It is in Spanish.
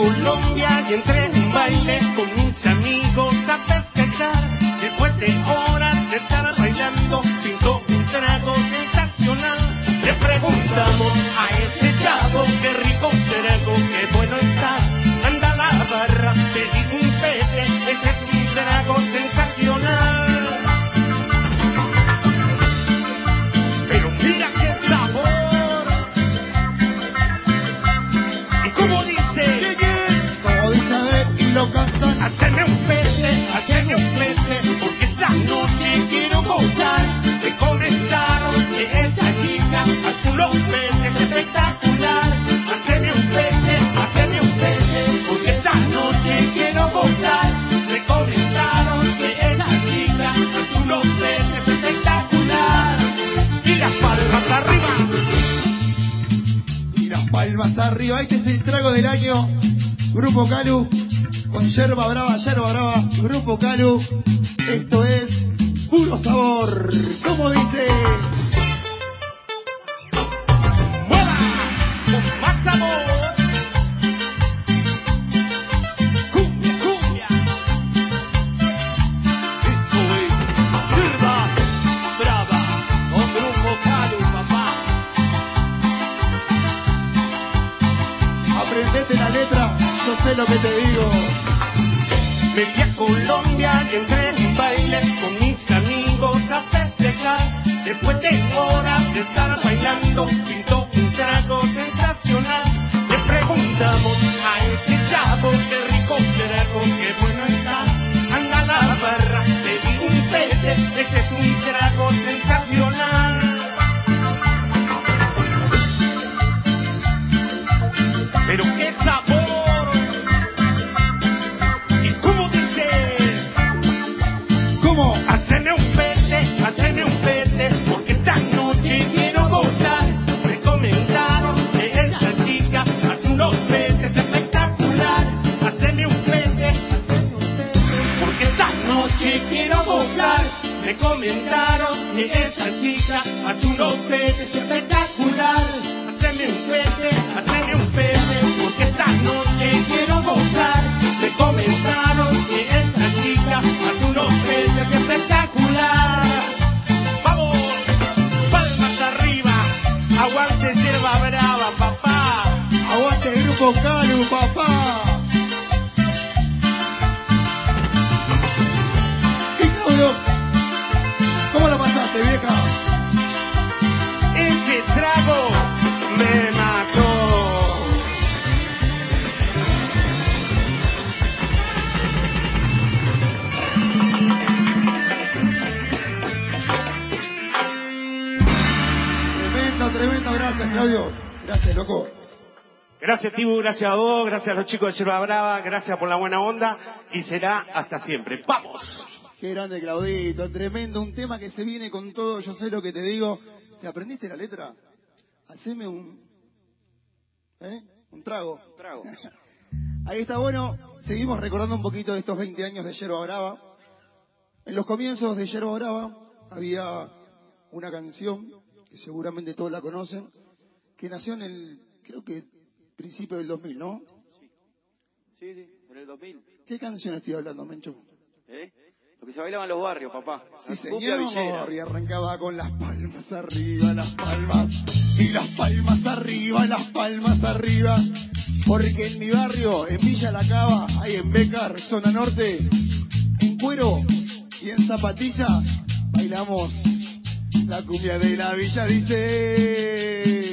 Colombia y entré en un baile con mis amigos a festejar. Después de horas de estar bailando, pintó un trago sensacional. Le preguntamos a ese chavo, qué rico trago, qué bueno está. Anda a la barra, pedí un pete, ese es un trago sensacional. Pero mira qué sabor. ¿Y cómo dice? Como dice, a ver, y lo cantan. Haceme un pete, porque esta noche quiero gozar. Me comentaron que esa chica hace unos peces espectacular. Haceme un pete, porque esta noche quiero gozar. Me comentaron que esa chica hace unos peces espectacular. Y las palmas arriba. Y las palmas arriba. Este es el trago del año. Grupo Calu. Con yerba brava, Grupo Calu. Esto es puro sabor. ¿Cómo dice? ¡Mueva! ¡Con más sabor! ¡Cumbia, cumbia! Esto es yerba brava con Grupo Calu, papá. Aprendete la letra, yo sé lo que te digo. Me fui a Colombia y entré en un baile con mis amigos a festejar. Después de horas de estar bailando, pintó un trago sensacional. Le preguntamos a ese chavo, qué rico trago, qué bueno está. Anda a la barra, pedí un pete, ese es un trago sensacional. Pero qué sabor. Haceme un pete, porque esta noche quiero gozar. Me comentaron que esa chica hace unos peces espectacular. Haceme un pete, porque esta noche quiero gozar. Me comentaron que esa chica hace unos peces espectacular. Haceme un pete, porque esta noche quiero gozar. Me comentaron que esa chica hace unos peces espectacular. Aguante yerba brava, papá. Aguante Grupo Calu, papá. Y Claudio, ¿cómo la pasaste, vieja? Ese trago me mató. Tremendo, gracias, Claudio. Gracias, loco. Gracias, Tibu, gracias a vos, gracias a los chicos de Yerba Brava, gracias por la buena onda y será hasta siempre. ¡Vamos! Qué grande, Claudito, tremendo, un tema que se viene con todo, yo sé lo que te digo. ¿Te aprendiste la letra? Haceme un trago. Un trago. Ahí está, bueno, seguimos recordando un poquito de estos 20 años de Yerba Brava. En los comienzos de Yerba Brava había una canción que seguramente todos la conocen, que nació en el, creo que principio del 2000, ¿no? Sí, en el 2000. ¿Qué canción estoy hablando, Mencho? Lo que se bailaba en los barrios, papá. Sí, Cumbia señor. villera. Y arrancaba con las palmas arriba, las palmas, y las palmas arriba, las palmas arriba. Porque en mi barrio, en Villa La Cava, ahí en Bécar, zona norte, en cuero y en zapatilla, bailamos la cumbia de la villa, dice...